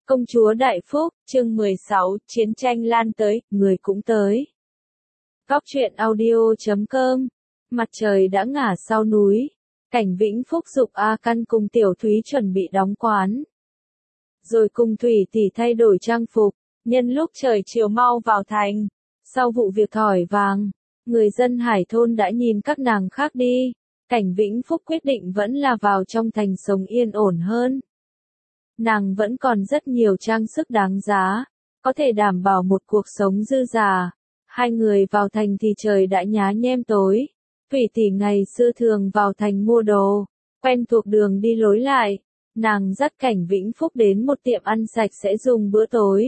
Công chúa Đại Phúc, chương 16, chiến tranh lan tới, người cũng tới. Góc truyện audio.com. Mặt trời đã ngả sau núi. Cảnh Vĩnh Phúc giục A Căn cùng Tiểu Thúy chuẩn bị đóng quán. Rồi cùng Thủy tỷ thay đổi trang phục, nhân lúc trời chiều mau vào thành. Sau vụ việc thỏi vàng, người dân Hải thôn đã nhìn các nàng khác đi. Cảnh Vĩnh Phúc quyết định vẫn là vào trong thành sống yên ổn hơn. Nàng vẫn còn rất nhiều trang sức đáng giá, có thể đảm bảo một cuộc sống dư dả. Hai người vào thành thì trời đã nhá nhem tối. Thủy tỷ ngày xưa thường vào thành mua đồ, quen thuộc đường đi lối lại. Nàng dắt Cảnh Vĩnh Phúc đến một tiệm ăn sạch sẽ dùng bữa tối.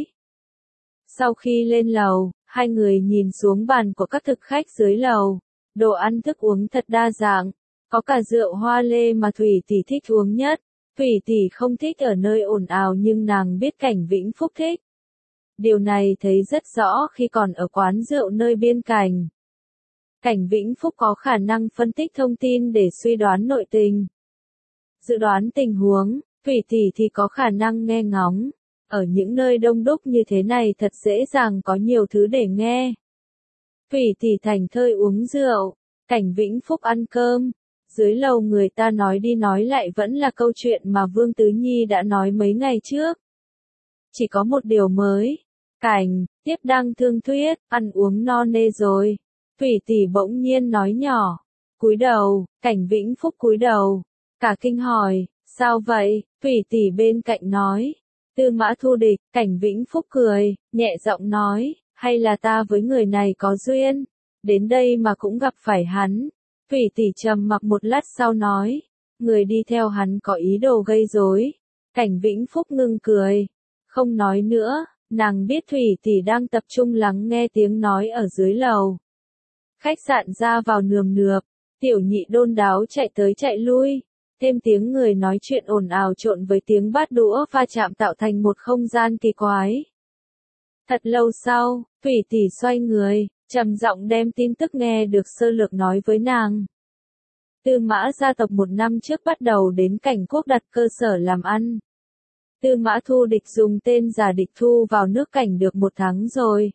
Sau khi lên lầu, hai người nhìn xuống bàn của các thực khách dưới lầu. Đồ ăn thức uống thật đa dạng, có cả rượu hoa lê mà Thủy tỷ thích uống nhất. Thủy tỷ không thích ở nơi ồn ào nhưng nàng biết Cảnh Vĩnh Phúc thích. Điều này thấy rất rõ khi còn ở quán rượu nơi biên cảnh. Cảnh Vĩnh Phúc có khả năng phân tích thông tin để suy đoán nội tình, dự đoán tình huống. Thủy tỷ thì có khả năng nghe ngóng. Ở những nơi đông đúc như thế này thật dễ dàng có nhiều thứ để nghe. Thủy tỷ thành thơi uống rượu, Cảnh Vĩnh Phúc ăn cơm. Dưới lầu người ta nói đi nói lại vẫn là câu chuyện mà Vương Tứ Nhi đã nói mấy ngày trước. Chỉ có một điều mới. Cảnh, tiếp đang thương thuyết, ăn uống no nê rồi. Thủy tỷ bỗng nhiên nói nhỏ. Cúi đầu, Cảnh Vĩnh Phúc cúi đầu. Cả kinh hỏi, sao vậy? Thủy tỷ bên cạnh nói. Tư Mã Thu Địch. Cảnh Vĩnh Phúc cười, nhẹ giọng nói, hay là ta với người này có duyên. Đến đây mà cũng gặp phải hắn. Thủy tỷ trầm mặc một lát sau nói, người đi theo hắn có ý đồ gây rối. Cảnh Vĩnh Phúc ngưng cười, không nói nữa, nàng biết Thủy tỷ đang tập trung lắng nghe tiếng nói ở dưới lầu. Khách sạn ra vào nườm nượp, Tiểu Nhị đôn đáo chạy tới chạy lui, thêm tiếng người nói chuyện ồn ào trộn với tiếng bát đũa va chạm tạo thành một không gian kỳ quái. Thật lâu sau, Thủy tỷ xoay người, trầm giọng đem tin tức nghe được sơ lược nói với nàng. Tư Mã gia tộc một năm trước bắt đầu đến Cảnh Quốc đặt cơ sở làm ăn. Tư Mã Thu Địch dùng tên giả Địch Thu vào nước Cảnh được một tháng rồi.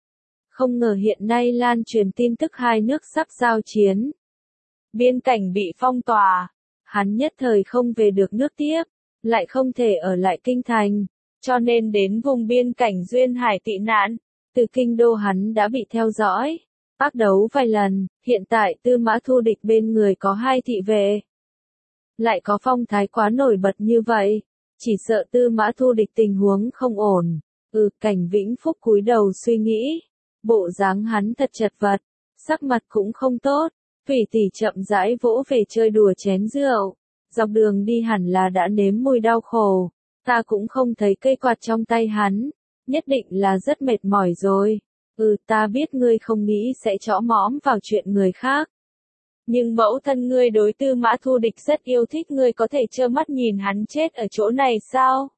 Không ngờ hiện nay lan truyền tin tức hai nước sắp giao chiến. Biên cảnh bị phong tỏa, hắn nhất thời không về được nước tiếp, lại không thể ở lại kinh thành, cho nên đến vùng biên cảnh Duyên Hải tị nạn. Từ kinh đô hắn đã bị theo dõi, ác đấu vài lần, hiện tại Tư Mã Thu Địch bên người có 2 thị vệ. Lại có phong thái quá nổi bật như vậy, chỉ sợ Tư Mã Thu Địch tình huống không ổn. Cảnh Vĩnh Phúc cúi đầu suy nghĩ, bộ dáng hắn thật chật vật, sắc mặt cũng không tốt. Thủy tỷ chậm rãi vỗ về chơi đùa chén rượu, dọc đường đi hẳn là đã nếm mùi đau khổ, ta cũng không thấy cây quạt trong tay hắn. Nhất định là rất mệt mỏi rồi. Ta biết ngươi không nghĩ sẽ chõ mõm vào chuyện người khác. Nhưng mẫu thân ngươi đối Tư Mã Thu Địch rất yêu thích, ngươi có thể trơ mắt nhìn hắn chết ở chỗ này sao?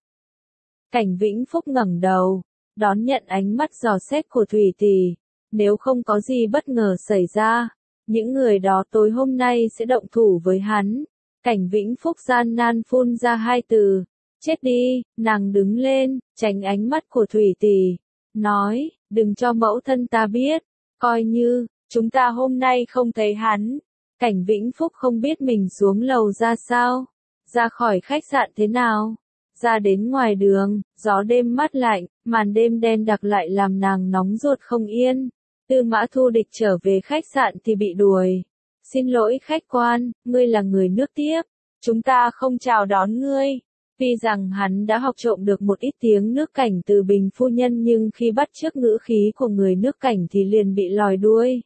Cảnh Vĩnh Phúc ngẩng đầu, đón nhận ánh mắt dò xét của Thủy tỷ. Nếu không có gì bất ngờ xảy ra, những người đó tối hôm nay sẽ động thủ với hắn. Cảnh Vĩnh Phúc gian nan phun ra 2 từ. Chết đi. Nàng đứng lên, tránh ánh mắt của Thủy tỷ, nói, đừng cho mẫu thân ta biết, coi như, chúng ta hôm nay không thấy hắn. Cảnh Vĩnh Phúc không biết mình xuống lầu ra sao, ra khỏi khách sạn thế nào, ra đến ngoài đường, gió đêm mát lạnh, màn đêm đen đặc lại làm nàng nóng ruột không yên. Tư Mã Thu Địch trở về khách sạn thì bị đuổi. Xin lỗi khách quan, ngươi là người nước tiếp, chúng ta không chào đón ngươi. Tuy rằng hắn đã học trộm được một ít tiếng nước Cảnh từ Bình phu nhân nhưng khi bắt chước ngữ khí của người nước Cảnh thì liền bị lòi đuôi.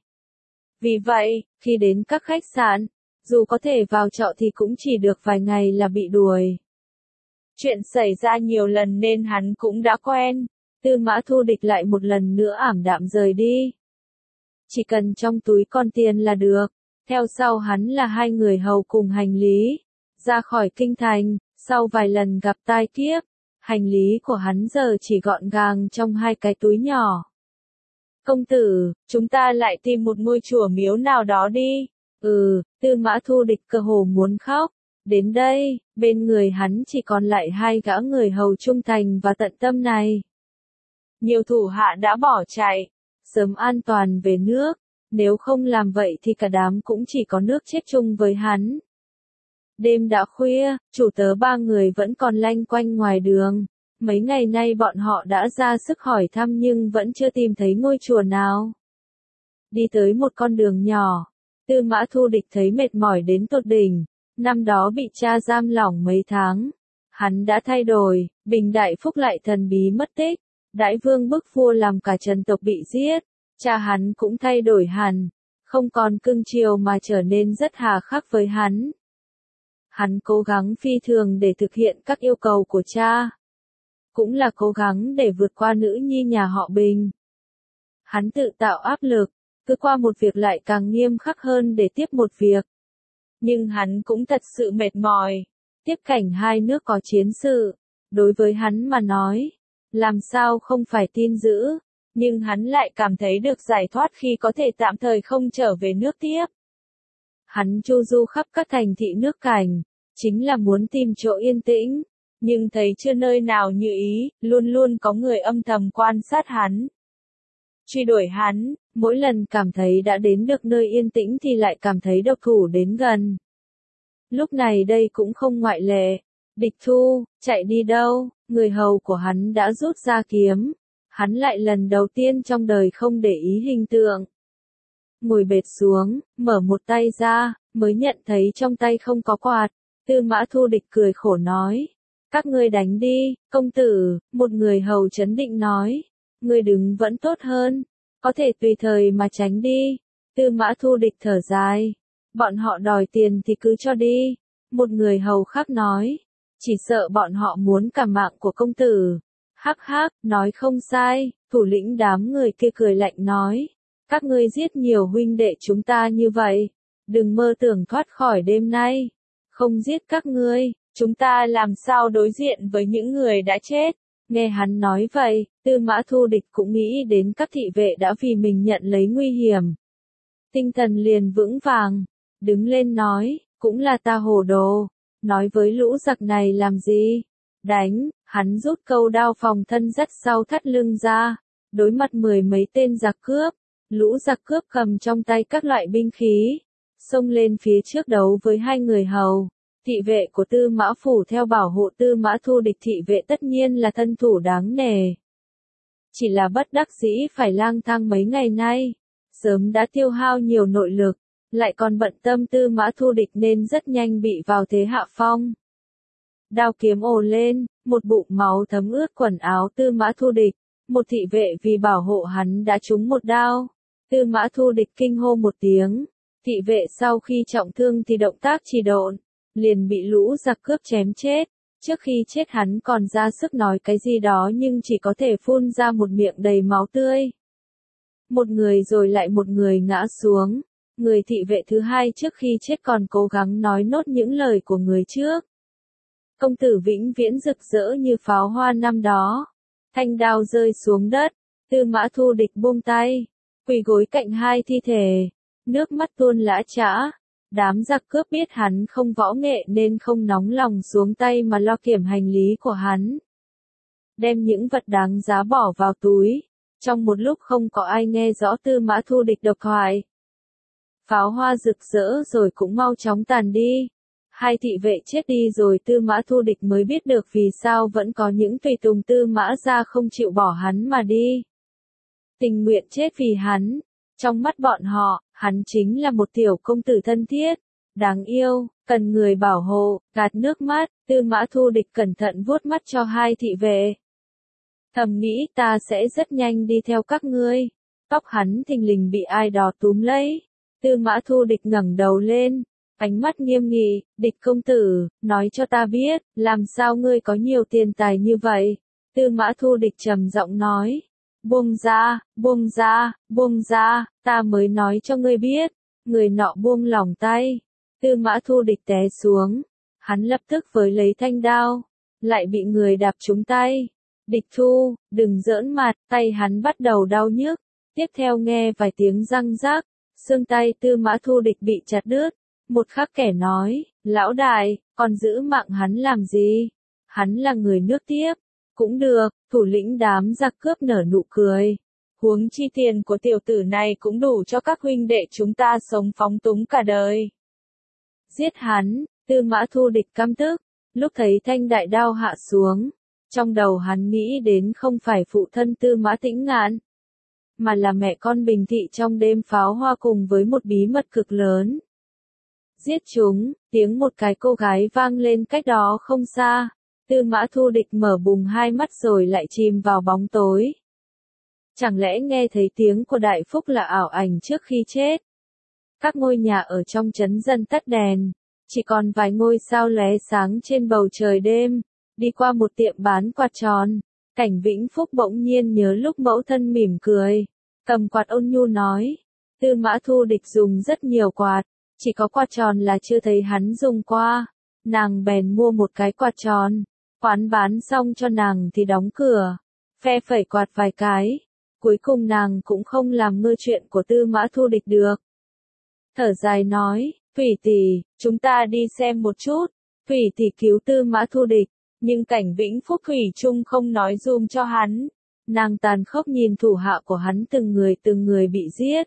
Vì vậy, khi đến các khách sạn, dù có thể vào trọ thì cũng chỉ được vài ngày là bị đuổi. Chuyện xảy ra nhiều lần nên hắn cũng đã quen. Tư Mã Thu Địch lại một lần nữa ảm đạm rời đi. Chỉ cần trong túi còn tiền là được. Theo sau hắn là 2 người hầu cùng hành lý. Ra khỏi kinh thành. Sau vài lần gặp tai kiếp, hành lý của hắn giờ chỉ gọn gàng trong 2 cái túi nhỏ. Công tử, chúng ta lại tìm một ngôi chùa miếu nào đó đi. Tư Mã Thu Địch cơ hồ muốn khóc. Đến đây, bên người hắn chỉ còn lại hai gã người hầu trung thành và tận tâm này. Nhiều thủ hạ đã bỏ chạy, sớm an toàn về nước, nếu không làm vậy thì cả đám cũng chỉ có nước chết chung với hắn. Đêm đã khuya, chủ tớ ba người vẫn còn loanh quanh ngoài đường. Mấy ngày nay bọn họ đã ra sức hỏi thăm nhưng vẫn chưa tìm thấy ngôi chùa nào. Đi tới một con đường nhỏ, Tư Mã Thu Địch thấy mệt mỏi đến tột đỉnh. Năm đó bị cha giam lỏng mấy tháng. Hắn đã thay đổi, Bình Đại Phúc lại thần bí mất tích. Đại vương bức vua làm cả Trần tộc bị giết. Cha hắn cũng thay đổi hẳn, không còn cưng chiều mà trở nên rất hà khắc với hắn. Hắn cố gắng phi thường để thực hiện các yêu cầu của cha. Cũng là cố gắng để vượt qua nữ nhi nhà họ Bình. Hắn tự tạo áp lực, cứ qua một việc lại càng nghiêm khắc hơn để tiếp một việc. Nhưng hắn cũng thật sự mệt mỏi. Tiếp cảnh hai nước có chiến sự, đối với hắn mà nói, làm sao không phải tin dữ, nhưng hắn lại cảm thấy được giải thoát khi có thể tạm thời không trở về nước tiếp. Hắn chu du khắp các thành thị nước cảnh, chính là muốn tìm chỗ yên tĩnh, nhưng thấy chưa nơi nào như ý, luôn luôn có người âm thầm quan sát hắn. Truy đuổi hắn, mỗi lần cảm thấy đã đến được nơi yên tĩnh thì lại cảm thấy độc thủ đến gần. Lúc này đây cũng không ngoại lệ. Địch Thu, chạy đi đâu? Người hầu của hắn đã rút ra kiếm. Hắn lại lần đầu tiên trong đời không để ý hình tượng. Ngồi bệt xuống, mở một tay ra, mới nhận thấy trong tay không có quạt. Tư Mã Thu Địch cười khổ nói. Các ngươi đánh đi, công tử, một người hầu trấn định nói. Ngươi đứng vẫn tốt hơn, có thể tùy thời mà tránh đi. Tư Mã Thu Địch thở dài. Bọn họ đòi tiền thì cứ cho đi. Một người hầu khác nói. Chỉ sợ bọn họ muốn cả mạng của công tử. Hắc hắc, nói không sai, thủ lĩnh đám người kia cười lạnh nói. Các ngươi giết nhiều huynh đệ chúng ta như vậy. Đừng mơ tưởng thoát khỏi đêm nay. Không giết các ngươi, chúng ta làm sao đối diện với những người đã chết. Nghe hắn nói vậy, Tư Mã Thu Địch cũng nghĩ đến các thị vệ đã vì mình nhận lấy nguy hiểm. Tinh thần liền vững vàng, đứng lên nói, cũng là ta hồ đồ, nói với lũ giặc này làm gì? Đánh, hắn rút câu đao phòng thân dắt sau thắt lưng ra, đối mặt mười mấy tên giặc cướp, lũ giặc cướp cầm trong tay các loại binh khí, xông lên phía trước đấu với hai người hầu. Thị vệ của Tư Mã Phủ theo bảo hộ Tư Mã Thu Địch, thị vệ tất nhiên là thân thủ đáng nể. Chỉ là bất đắc dĩ phải lang thang mấy ngày nay, sớm đã tiêu hao nhiều nội lực, lại còn bận tâm Tư Mã Thu Địch nên rất nhanh bị vào thế hạ phong. Đao kiếm ồ lên, một bụng máu thấm ướt quần áo Tư Mã Thu Địch, một thị vệ vì bảo hộ hắn đã trúng một đao. Tư Mã Thu Địch kinh hô một tiếng, thị vệ sau khi trọng thương thì động tác trì độn, liền bị lũ giặc cướp chém chết. Trước khi chết hắn còn ra sức nói cái gì đó nhưng chỉ có thể phun ra một miệng đầy máu tươi. Một người rồi lại một người ngã xuống. Người thị vệ thứ hai trước khi chết còn cố gắng nói nốt những lời của người trước. Công tử vĩnh viễn rực rỡ như pháo hoa năm đó. Thanh đao rơi xuống đất, Tư Mã Thu Địch buông tay, quỳ gối cạnh hai thi thể, nước mắt tuôn lã chã. Đám giặc cướp biết hắn không võ nghệ nên không nóng lòng xuống tay mà lo kiểm hành lý của hắn. Đem những vật đáng giá bỏ vào túi. Trong một lúc không có ai nghe rõ Tư Mã Thu Địch độc thoại. Pháo hoa rực rỡ rồi cũng mau chóng tàn đi. Hai thị vệ chết đi rồi Tư Mã Thu Địch mới biết được vì sao vẫn có những tùy tùng Tư Mã gia không chịu bỏ hắn mà đi. Tình nguyện chết vì hắn. Trong mắt bọn họ, hắn chính là một tiểu công tử thân thiết, đáng yêu, cần người bảo hộ. Gạt nước mắt, Tư Mã Thu Địch cẩn thận vuốt mắt cho hai thị vệ. Thầm nghĩ ta sẽ rất nhanh đi theo các ngươi. Tóc hắn thình lình bị ai đó túm lấy. Tư Mã Thu Địch ngẩng đầu lên, ánh mắt nghiêm nghị, Địch công tử, nói cho ta biết, làm sao ngươi có nhiều tiền tài như vậy? Tư Mã Thu Địch trầm giọng nói, buông ra, buông ra, buông ra, ta mới nói cho ngươi biết. Người nọ buông lỏng tay, Tư Mã Thu Địch té xuống, hắn lập tức với lấy thanh đao, lại bị người đạp trúng tay. Địch Thu, đừng giỡn mặt, tay hắn bắt đầu đau nhức, tiếp theo nghe vài tiếng răng rác. Xương tay Tư Mã Thu Địch bị chặt đứt, Một khác kẻ nói, lão đại, còn giữ mạng hắn làm gì? Hắn là người nước tiếp. Cũng được, thủ lĩnh đám giặc cướp nở nụ cười. Huống chi tiền của tiểu tử này cũng đủ cho các huynh đệ chúng ta sống phóng túng cả đời. Giết hắn, Tư Mã Thu Địch căm tức, lúc thấy thanh đại đao hạ xuống, trong đầu hắn nghĩ đến không phải phụ thân Tư Mã Tĩnh Ngạn, mà là mẹ con Bình Thị trong đêm pháo hoa cùng với một bí mật cực lớn. Giết chúng, tiếng một cái cô gái vang lên cách đó không xa, Tư Mã Thu Địch mở bùng hai mắt rồi lại chìm vào bóng tối. Chẳng lẽ nghe thấy tiếng của Đại Phúc là ảo ảnh trước khi chết? Các ngôi nhà ở trong trấn dần tắt đèn, chỉ còn vài ngôi sao lóe sáng trên bầu trời đêm. Đi qua một tiệm bán quạt tròn, Cảnh Vĩnh Phúc bỗng nhiên nhớ lúc mẫu thân mỉm cười, cầm quạt ôn nhu nói, Tư Mã Thu Địch dùng rất nhiều quạt, chỉ có quạt tròn là chưa thấy hắn dùng qua. Nàng bèn mua một cái quạt tròn, quán bán xong cho nàng thì đóng cửa, phe phẩy quạt vài cái. Cuối cùng nàng cũng không làm ngơ chuyện của Tư Mã Thu Địch được. Thở dài nói, Thủy tỷ, chúng ta đi xem một chút. Thủy tỷ cứu Tư Mã Thu Địch, nhưng Cảnh Vĩnh Phúc thủy chung không nói dùm cho hắn. Nàng tàn khốc nhìn thủ hạ của hắn từng người bị giết.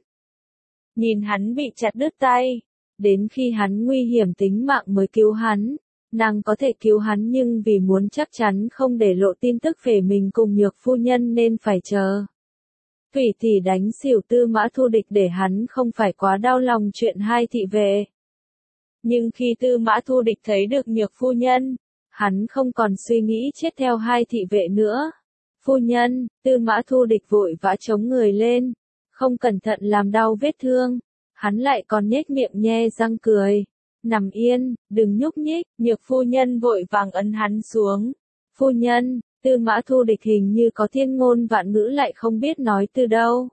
Nhìn hắn bị chặt đứt tay, đến khi hắn nguy hiểm tính mạng mới cứu hắn. Nàng có thể cứu hắn nhưng vì muốn chắc chắn không để lộ tin tức về mình cùng Nhược phu nhân nên phải chờ. Thủy tỷ đánh xỉu Tư Mã Thu Địch để hắn không phải quá đau lòng chuyện hai thị vệ. Nhưng khi Tư Mã Thu Địch thấy được Nhược phu nhân, hắn không còn suy nghĩ chết theo hai thị vệ nữa. Phu nhân, Tư Mã Thu Địch vội vã chống người lên, không cẩn thận làm đau vết thương. Hắn lại còn nhếch miệng nhe răng cười. Nằm yên, đừng nhúc nhích. Nhược phu nhân vội vàng ấn hắn xuống. Phu nhân, Tư Mã Thu Địch hình như có thiên ngôn vạn ngữ lại không biết nói từ đâu.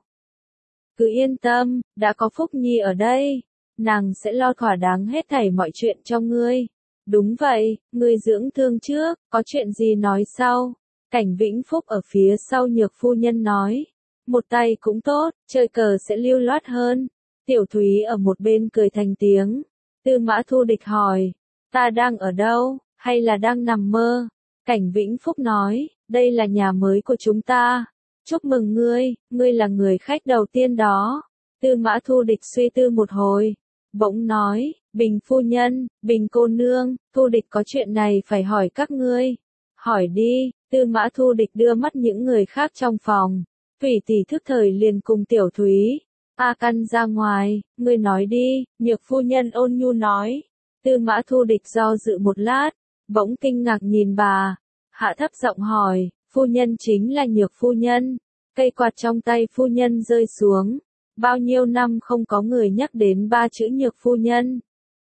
Cứ yên tâm, đã có Phúc Nhi ở đây, nàng sẽ lo thỏa đáng hết thảy mọi chuyện cho ngươi. Đúng vậy, ngươi dưỡng thương trước, có chuyện gì nói sau. Cảnh Vĩnh Phúc ở phía sau Nhược phu nhân nói. Một tay cũng tốt, chơi cờ sẽ lưu loát hơn. Tiểu Thúy ở một bên cười thành tiếng. Tư Mã Thu Địch hỏi, ta đang ở đâu, hay là đang nằm mơ? Cảnh Vĩnh Phúc nói, đây là nhà mới của chúng ta. Chúc mừng ngươi là người khách đầu tiên đó. Tư Mã Thu Địch suy tư một hồi, bỗng nói, Bình phu nhân, Bình cô nương, Thu Địch có chuyện này phải hỏi các ngươi. Hỏi đi. Tư Mã Thu Địch đưa mắt những người khác trong phòng. Thủy tỷ thức thời liền cùng Tiểu Thúy, A Căn ra ngoài, ngươi nói đi. Nhược phu nhân ôn nhu nói. Tư Mã Thu Địch do dự một lát, bỗng kinh ngạc nhìn bà, hạ thấp giọng hỏi, phu nhân chính là Nhược phu nhân. Cây quạt trong tay phu nhân rơi xuống. Bao nhiêu năm không có người nhắc đến ba chữ Nhược phu nhân.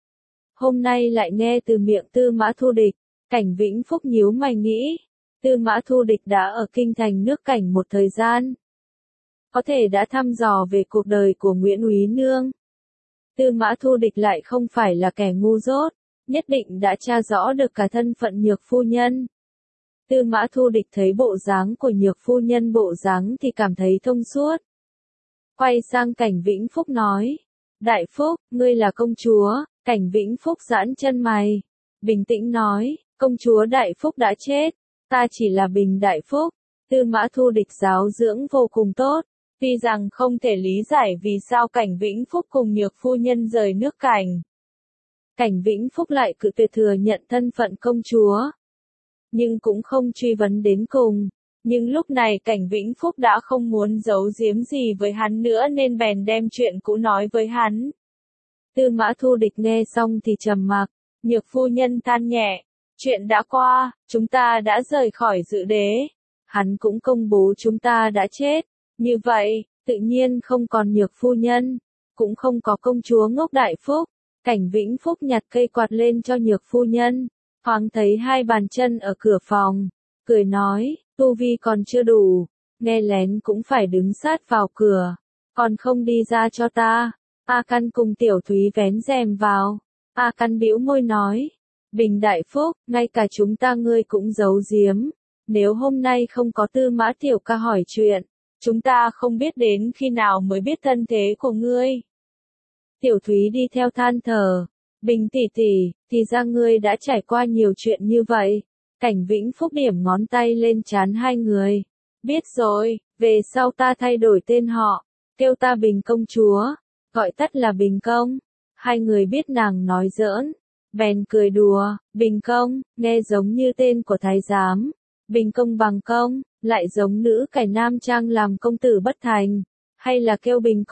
Hôm nay lại nghe từ miệng Tư Mã Thu Địch. Cảnh Vĩnh Phúc nhíu mày nghĩ, Tư Mã Thu Địch đã ở kinh thành nước Cảnh một thời gian, có thể đã thăm dò về cuộc đời của Nguyễn Úy Nương. Tư Mã Thu Địch lại không phải là kẻ ngu dốt, nhất định đã tra rõ được cả thân phận Nhược phu nhân. Tư Mã Thu Địch thấy bộ dáng của Nhược phu nhân bộ dáng thì cảm thấy thông suốt. Quay sang Cảnh Vĩnh Phúc nói, Đại Phúc, ngươi là công chúa. Cảnh Vĩnh Phúc giãn chân mày, bình tĩnh nói, công chúa Đại Phúc đã chết, ta chỉ là Bình Đại Phúc. Tư Mã Thu Địch giáo dưỡng vô cùng tốt, tuy rằng không thể lý giải vì sao Cảnh Vĩnh Phúc cùng Nhược phu nhân rời nước Cảnh. Cảnh Vĩnh Phúc lại cự tuyệt thừa nhận thân phận công chúa, nhưng cũng không truy vấn đến cùng. Nhưng lúc này Cảnh Vĩnh Phúc đã không muốn giấu giếm gì với hắn nữa nên bèn đem chuyện cũ nói với hắn. Tư Mã Thu Địch nghe xong thì trầm mặc, Nhược phu nhân than nhẹ, chuyện đã qua, chúng ta đã rời khỏi Dự Đế. Hắn cũng công bố chúng ta đã chết, như vậy, tự nhiên không còn Nhược phu nhân, cũng không có công chúa ngốc Đại Phúc. Cảnh Vĩnh Phúc nhặt cây quạt lên cho Nhược phu nhân, thoáng thấy hai bàn chân ở cửa phòng, cười nói, tu vi còn chưa đủ, nghe lén cũng phải đứng sát vào cửa, còn không đi ra cho ta. A Căn cùng Tiểu Thúy vén rèm vào. A Căn bĩu môi nói, Bình Đại Phúc, ngay cả chúng ta ngươi cũng giấu giếm. Nếu hôm nay không có Tư Mã Tiểu ca hỏi chuyện, chúng ta không biết đến khi nào mới biết thân thế của ngươi. Tiểu Thúy đi theo than thở, Bình tỷ tỷ, thì ra ngươi đã trải qua nhiều chuyện như vậy. Cảnh Vĩnh Phúc điểm ngón tay lên trán hai người. Biết rồi, về sau ta thay đổi tên họ, kêu ta Bình công chúa, gọi tắt là Bình công. Hai người biết nàng nói giỡn, bèn cười đùa, Bình công, nghe giống như tên của thái giám. Bình công bằng công, lại giống nữ cải nam trang làm công tử bất thành, hay là kêu Bình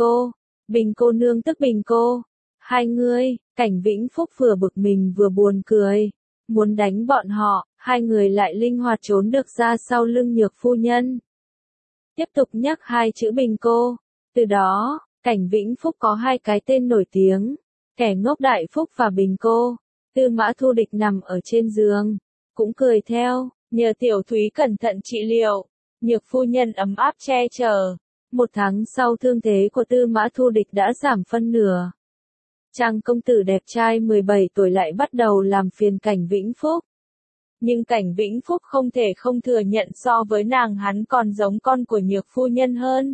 cô nương tức Bình cô. Hai ngươi, Cảnh Vĩnh Phúc vừa bực mình vừa buồn cười, muốn đánh bọn họ, hai người lại linh hoạt trốn được ra sau lưng Nhược phu nhân. Tiếp tục nhắc hai chữ Bình cô, từ đó, Cảnh Vĩnh Phúc có hai cái tên nổi tiếng, kẻ ngốc Đại Phúc và Bình cô. Tư Mã Thu Địch nằm ở trên giường, cũng cười theo, nhờ Tiểu Thúy cẩn thận trị liệu, Nhược phu nhân ấm áp che chở. 1 tháng sau thương thế của Tư Mã Thu Địch đã giảm phân nửa. Chàng công tử đẹp trai 17 tuổi lại bắt đầu làm phiền Cảnh Vĩnh Phúc. Nhưng Cảnh Vĩnh Phúc không thể không thừa nhận so với nàng hắn còn giống con của Nhược phu nhân hơn.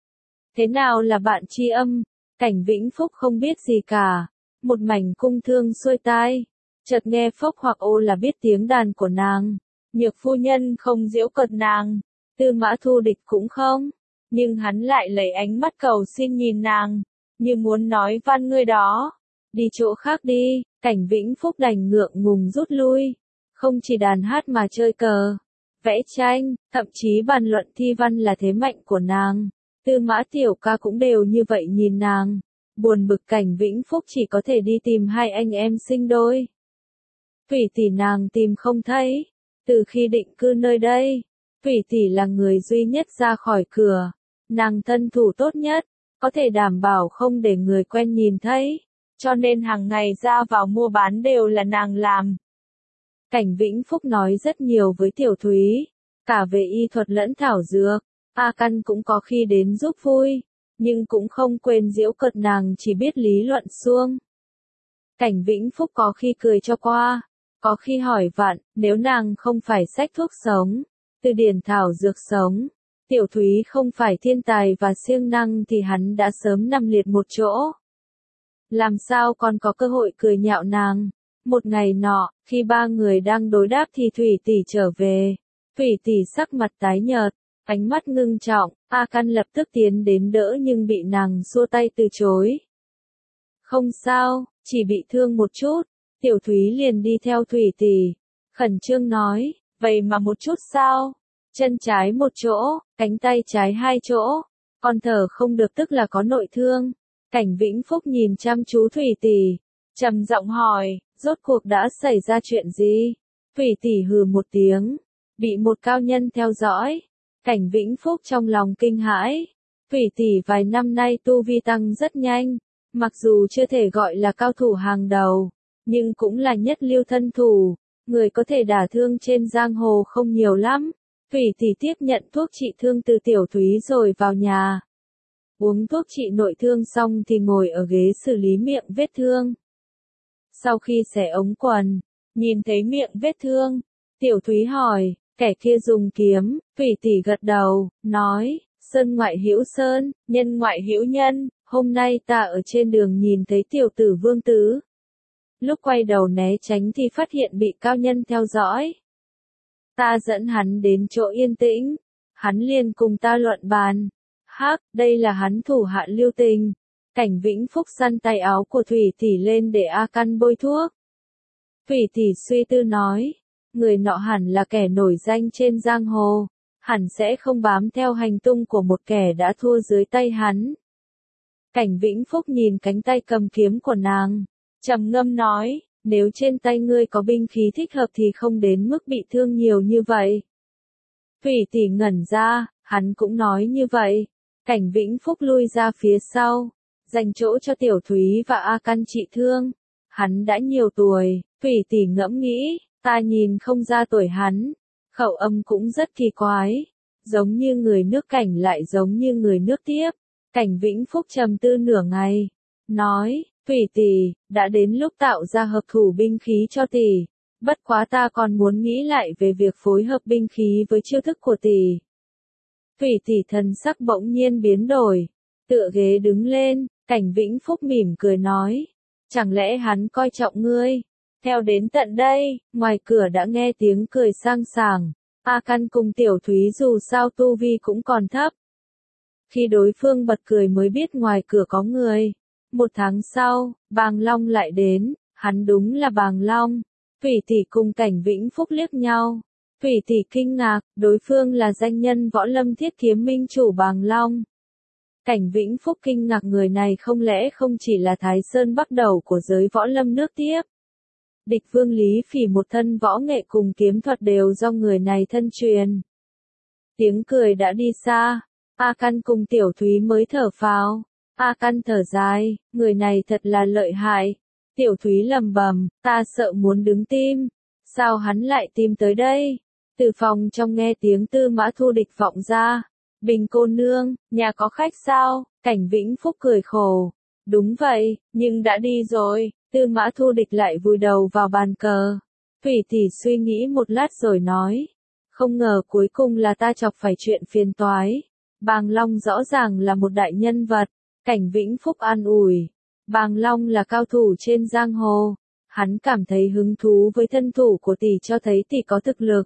Thế nào là bạn tri âm? Cảnh Vĩnh Phúc không biết gì cả. Một mảnh cung thương xuôi tai. Chợt nghe phốc hoặc ô là biết tiếng đàn của nàng. Nhược phu nhân không giễu cợt nàng. Tư Mã Thu Địch cũng không. Nhưng hắn lại lấy ánh mắt cầu xin nhìn nàng, như muốn nói van ngươi đó, đi chỗ khác đi. Cảnh Vĩnh Phúc đành ngượng ngùng rút lui, không chỉ đàn hát mà chơi cờ, vẽ tranh, thậm chí bàn luận thi văn là thế mạnh của nàng. Tư Mã Tiểu Ca cũng đều như vậy nhìn nàng. Buồn bực Cảnh Vĩnh Phúc chỉ có thể đi tìm hai anh em sinh đôi. Thủy tỷ nàng tìm không thấy, từ khi định cư nơi đây, Thủy tỷ là người duy nhất ra khỏi cửa. Nàng thân thủ tốt nhất, có thể đảm bảo không để người quen nhìn thấy, cho nên hàng ngày ra vào mua bán đều là nàng làm. Cảnh Vĩnh Phúc nói rất nhiều với Tiểu Thúy, cả về y thuật lẫn thảo dược. A Căn cũng có khi đến giúp vui, nhưng cũng không quên giễu cợt nàng chỉ biết lý luận suông. Cảnh Vĩnh Phúc có khi cười cho qua, có khi hỏi vặn, nếu nàng không phải xách thuốc sống, từ điển thảo dược sống, Tiểu Thúy không phải thiên tài và siêng năng thì hắn đã sớm nằm liệt một chỗ. Làm sao còn có cơ hội cười nhạo nàng. Một ngày nọ, khi ba người đang đối đáp thì Thủy tỷ trở về. Thủy tỷ sắc mặt tái nhợt, ánh mắt ngưng trọng, A Căn lập tức tiến đến đỡ nhưng bị nàng xua tay từ chối. Không sao, chỉ bị thương một chút. Tiểu Thúy liền đi theo Thủy tỷ, khẩn trương nói, vậy mà một chút sao? Chân trái một chỗ, cánh tay trái 2 chỗ, con thở không được tức là có nội thương. Cảnh Vĩnh Phúc nhìn chăm chú Thủy tỷ, trầm giọng hỏi, rốt cuộc đã xảy ra chuyện gì? Thủy tỷ hừ một tiếng, bị một cao nhân theo dõi. Cảnh Vĩnh Phúc trong lòng kinh hãi. Thủy tỷ vài năm nay tu vi tăng rất nhanh, mặc dù chưa thể gọi là cao thủ hàng đầu, nhưng cũng là nhất lưu thân thủ, người có thể đả thương trên giang hồ không nhiều lắm. Thủy tỷ tiếp nhận thuốc trị thương từ Tiểu Thúy rồi vào nhà. Uống thuốc trị nội thương xong thì ngồi ở ghế xử lý miệng vết thương. Sau khi xẻ ống quần, nhìn thấy miệng vết thương, Tiểu Thúy hỏi, kẻ kia dùng kiếm. Thủy tỷ gật đầu, nói, sơn ngoại hữu sơn, nhân ngoại hữu nhân, hôm nay ta ở trên đường nhìn thấy tiểu tử Vương Tứ. Lúc quay đầu né tránh thì phát hiện bị cao nhân theo dõi. Ta dẫn hắn đến chỗ yên tĩnh, hắn liền cùng ta luận bàn. Hắc, đây là hắn thủ hạ lưu tình. Cảnh Vĩnh Phúc săn tay áo của Thủy tỷ lên để A Căn bôi thuốc. Thủy tỷ suy tư nói, người nọ hẳn là kẻ nổi danh trên giang hồ, hẳn sẽ không bám theo hành tung của một kẻ đã thua dưới tay hắn. Cảnh Vĩnh Phúc nhìn cánh tay cầm kiếm của nàng, trầm ngâm nói, nếu trên tay ngươi có binh khí thích hợp thì không đến mức bị thương nhiều như vậy. Thủy tỷ ngẩn ra, hắn cũng nói như vậy. Cảnh Vĩnh Phúc lui ra phía sau, dành chỗ cho Tiểu Thúy và A Căn trị thương. Hắn đã nhiều tuổi, Thủy tỷ ngẫm nghĩ, ta nhìn không ra tuổi hắn. Khẩu âm cũng rất kỳ quái, giống như người nước Cảnh lại giống như người nước Tiếp. Cảnh Vĩnh Phúc trầm tư nửa ngày, nói, Thủy tỷ, đã đến lúc tạo ra hợp thủ binh khí cho tỷ. Bất quá ta còn muốn nghĩ lại về việc phối hợp binh khí với chiêu thức của tỷ. Thủy tỷ thần sắc bỗng nhiên biến đổi, tựa ghế đứng lên. Cảnh Vĩnh Phúc mỉm cười nói, Chẳng lẽ hắn coi trọng ngươi? Theo đến tận đây, ngoài cửa đã nghe tiếng cười sang sảng. A Căn cùng Tiểu Thúy dù sao tu vi cũng còn thấp. Khi đối phương bật cười mới biết ngoài cửa có người. 1 tháng sau, Bàng Long lại đến, hắn đúng là Bàng Long. Thủy tỷ cùng Cảnh Vĩnh Phúc liếc nhau. Thủy tỷ kinh ngạc, đối phương là danh nhân võ lâm Thiết Kiếm minh chủ Bàng Long. Cảnh Vĩnh Phúc kinh ngạc người này không lẽ không chỉ là Thái Sơn bắt đầu của giới võ lâm nước tiếp. Địch Vương Lý Phỉ một thân võ nghệ cùng kiếm thuật đều do người này thân truyền. Tiếng cười đã đi xa, A Căn cùng Tiểu Thúy mới thở phào. A Căn thở dài, người này thật là lợi hại. Tiểu Thúy lầm bầm, ta sợ muốn đứng tim. Sao hắn lại tìm tới đây? Từ phòng trong nghe tiếng Tư Mã Thu Địch vọng ra. Bình cô nương, nhà có khách sao? Cảnh Vĩnh Phúc cười khổ. Đúng vậy, nhưng đã đi rồi. Tư Mã Thu Địch lại vùi đầu vào bàn cờ. Thủy tỷ suy nghĩ một lát rồi nói. Không ngờ cuối cùng là ta chọc phải chuyện phiền toái. Bàng Long rõ ràng là một đại nhân vật. Cảnh Vĩnh Phúc an ủi. Bàng Long là cao thủ trên giang hồ. Hắn cảm thấy hứng thú với thân thủ của tỷ cho thấy tỷ có thực lực.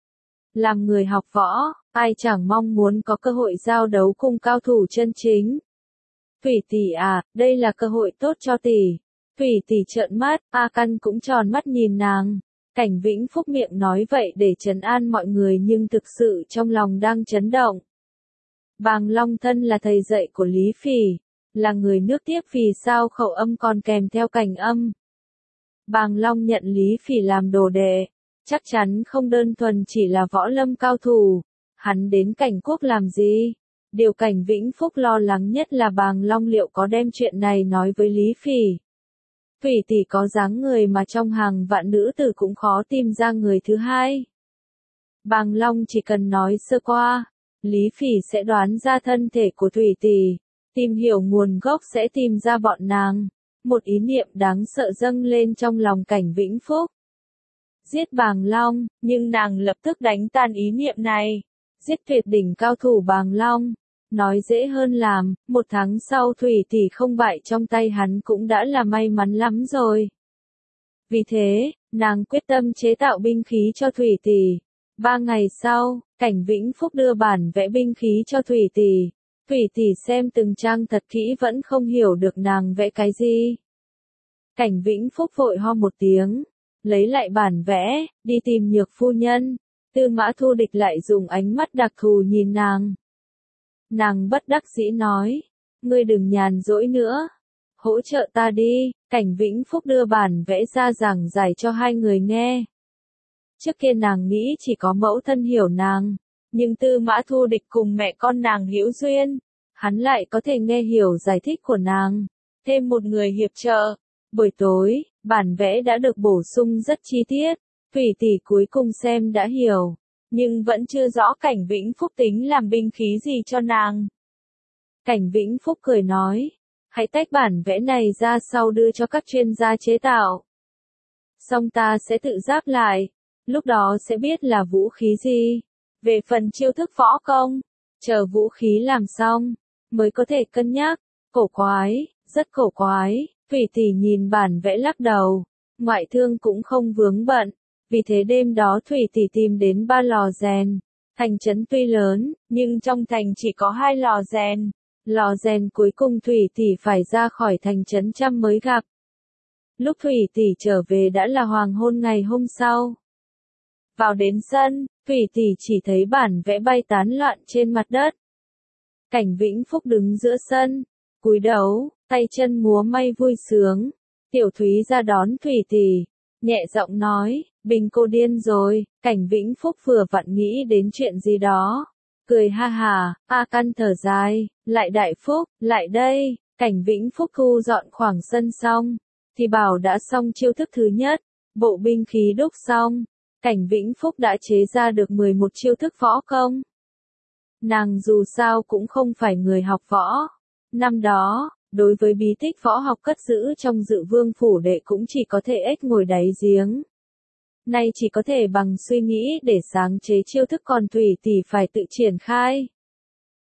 Làm người học võ, ai chẳng mong muốn có cơ hội giao đấu cùng cao thủ chân chính. Thủy tỷ à, đây là cơ hội tốt cho tỷ. Thủy tỷ trợn mắt, A Căn cũng tròn mắt nhìn nàng. Cảnh Vĩnh Phúc miệng nói vậy để trấn an mọi người nhưng thực sự trong lòng đang chấn động. Bàng Long thân là thầy dạy của Lý Phỉ, là người nước tiếp vì sao khẩu âm còn kèm theo cảnh âm. Bàng Long nhận Lý Phỉ làm đồ đệ, chắc chắn không đơn thuần chỉ là võ lâm cao thủ. Hắn đến Cảnh Quốc làm gì? Điều Cảnh Vĩnh Phúc lo lắng nhất là Bàng Long liệu có đem chuyện này nói với Lý Phỉ. Thủy tỷ có dáng người mà trong hàng vạn nữ tử cũng khó tìm ra người thứ hai. Bàng Long chỉ cần nói sơ qua, Lý Phỉ sẽ đoán ra thân thể của Thủy tỷ, tìm hiểu nguồn gốc sẽ tìm ra bọn nàng. Một ý niệm đáng sợ dâng lên trong lòng Cảnh Vĩnh Phúc. Giết Bàng Long, nhưng nàng lập tức đánh tan ý niệm này. Giết tuyệt đỉnh cao thủ Bàng Long. Nói dễ hơn làm, 1 tháng sau Thủy tỷ không bại trong tay hắn cũng đã là may mắn lắm rồi. Vì thế, nàng quyết tâm chế tạo binh khí cho Thủy tỷ. 3 ngày sau, Cảnh Vĩnh Phúc đưa bản vẽ binh khí cho Thủy tỷ. Thủy tỷ xem từng trang thật kỹ vẫn không hiểu được nàng vẽ cái gì. Cảnh Vĩnh Phúc vội ho một tiếng, lấy lại bản vẽ, đi tìm Nhược phu nhân. Tư Mã Thu Địch lại dùng ánh mắt đặc thù nhìn nàng. Nàng bất đắc dĩ nói, ngươi đừng nhàn rỗi nữa, hỗ trợ ta đi. Cảnh Vĩnh Phúc đưa bản vẽ ra giảng giải cho hai người nghe. Trước kia nàng nghĩ chỉ có mẫu thân hiểu nàng, nhưng Tư Mã Thu Địch cùng mẹ con nàng hữu duyên, hắn lại có thể nghe hiểu giải thích của nàng, thêm một người hiệp trợ. Buổi tối, bản vẽ đã được bổ sung rất chi tiết, Thủy tỷ cuối cùng xem đã hiểu, nhưng vẫn chưa rõ Cảnh Vĩnh Phúc tính làm binh khí gì cho nàng. Cảnh Vĩnh Phúc cười nói, hãy tách bản vẽ này ra sau đưa cho các chuyên gia chế tạo. Xong ta sẽ tự giáp lại, lúc đó sẽ biết là vũ khí gì. Về phần chiêu thức võ công, chờ vũ khí làm xong, mới có thể cân nhắc. Cổ quái, rất cổ quái. Thủy tỷ nhìn bản vẽ lắc đầu, ngoại thương cũng không vướng bận, vì thế đêm đó Thủy tỷ tìm đến 3 lò rèn. Thành trấn tuy lớn, nhưng trong thành chỉ có 2 lò rèn. Lò rèn cuối cùng Thủy tỷ phải ra khỏi thành trấn trăm mới gặp. Lúc Thủy tỷ trở về đã là hoàng hôn ngày hôm sau. Vào đến sân, Thủy tỷ chỉ thấy bản vẽ bay tán loạn trên mặt đất. Cảnh Vĩnh Phúc đứng giữa sân, cúi đầu, tay chân múa may vui sướng. Tiểu Thúy ra đón Thủy tỷ, nhẹ giọng nói, Bình cô điên rồi. Cảnh Vĩnh Phúc vừa vặn nghĩ đến chuyện gì đó, cười ha hà. A Căn thở dài, lại Đại Phúc, lại đây. Cảnh Vĩnh Phúc thu dọn khoảng sân xong, thì bảo đã xong chiêu thức thứ nhất, bộ binh khí đúc xong. Cảnh Vĩnh Phúc đã chế ra được 11 chiêu thức võ công. Nàng dù sao cũng không phải người học võ. Năm đó, đối với bí tích võ học cất giữ trong Dự Vương phủ đệ cũng chỉ có thể ếch ngồi đáy giếng. Nay chỉ có thể bằng suy nghĩ để sáng chế chiêu thức, còn Thủy tỷ phải tự triển khai.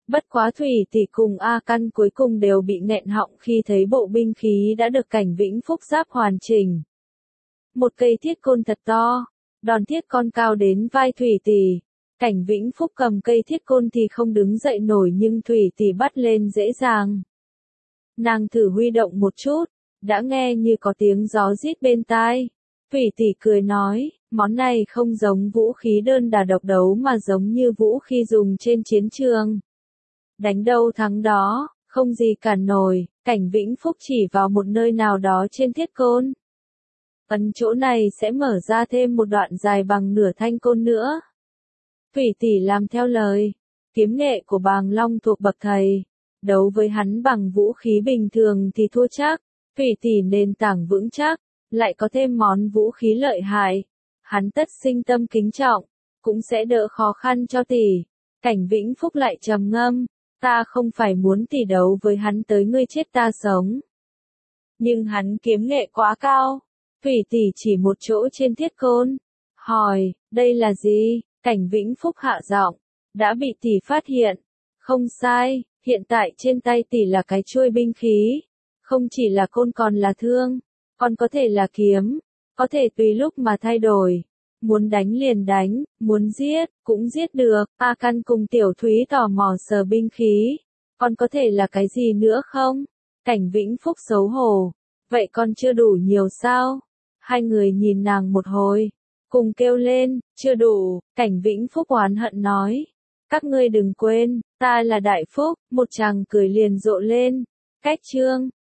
Bất quá Thủy Tỷ cùng A Căn cuối cùng đều bị nghẹn họng khi thấy bộ binh khí đã được Cảnh Vĩnh Phúc giáp hoàn chỉnh. Một cây thiết côn thật to, đòn thiết con cao đến vai Thủy Tỷ. Cảnh Vĩnh Phúc cầm cây thiết côn thì không đứng dậy nổi nhưng Thủy Tỷ bắt lên dễ dàng. Nàng thử huy động một chút, đã nghe như có tiếng gió rít bên tai. Thủy Tỷ cười nói, món này không giống vũ khí đơn đà độc đấu mà giống như vũ khí dùng trên chiến trường. Đánh đâu thắng đó, không gì cản nổi. Cảnh Vĩnh Phúc chỉ vào một nơi nào đó trên thiết côn. Ấn chỗ này sẽ mở ra thêm một đoạn dài bằng nửa thanh côn nữa. Thủy Tỷ làm theo lời. Kiếm nghệ của Bàng Long thuộc bậc thầy. Đấu với hắn bằng vũ khí bình thường thì thua chắc. Thủy Tỷ nền tảng vững chắc, lại có thêm món vũ khí lợi hại. Hắn tất sinh tâm kính trọng, cũng sẽ đỡ khó khăn cho tỷ. Cảnh Vĩnh Phúc lại trầm ngâm, ta không phải muốn tỷ đấu với hắn tới ngươi chết ta sống. Nhưng hắn kiếm nghệ quá cao. Thủy Tỷ chỉ một chỗ trên thiết côn. Hỏi, đây là gì? Cảnh Vĩnh Phúc hạ giọng, đã bị tỷ phát hiện. Không sai, hiện tại trên tay tỷ là cái chuôi binh khí. Không chỉ là côn còn là thương, còn có thể là kiếm, có thể tùy lúc mà thay đổi. Muốn đánh liền đánh, muốn giết, cũng giết được. A Căn cùng Tiểu Thúy tò mò sờ binh khí. Còn có thể là cái gì nữa không? Cảnh Vĩnh Phúc xấu hổ. Vậy còn chưa đủ nhiều sao? Hai người nhìn nàng một hồi, cùng kêu lên, chưa đủ. Cảnh Vĩnh Phúc oán hận nói. Các ngươi đừng quên, ta là Đại Phúc. Một chàng cười liền rộ lên. Cách chương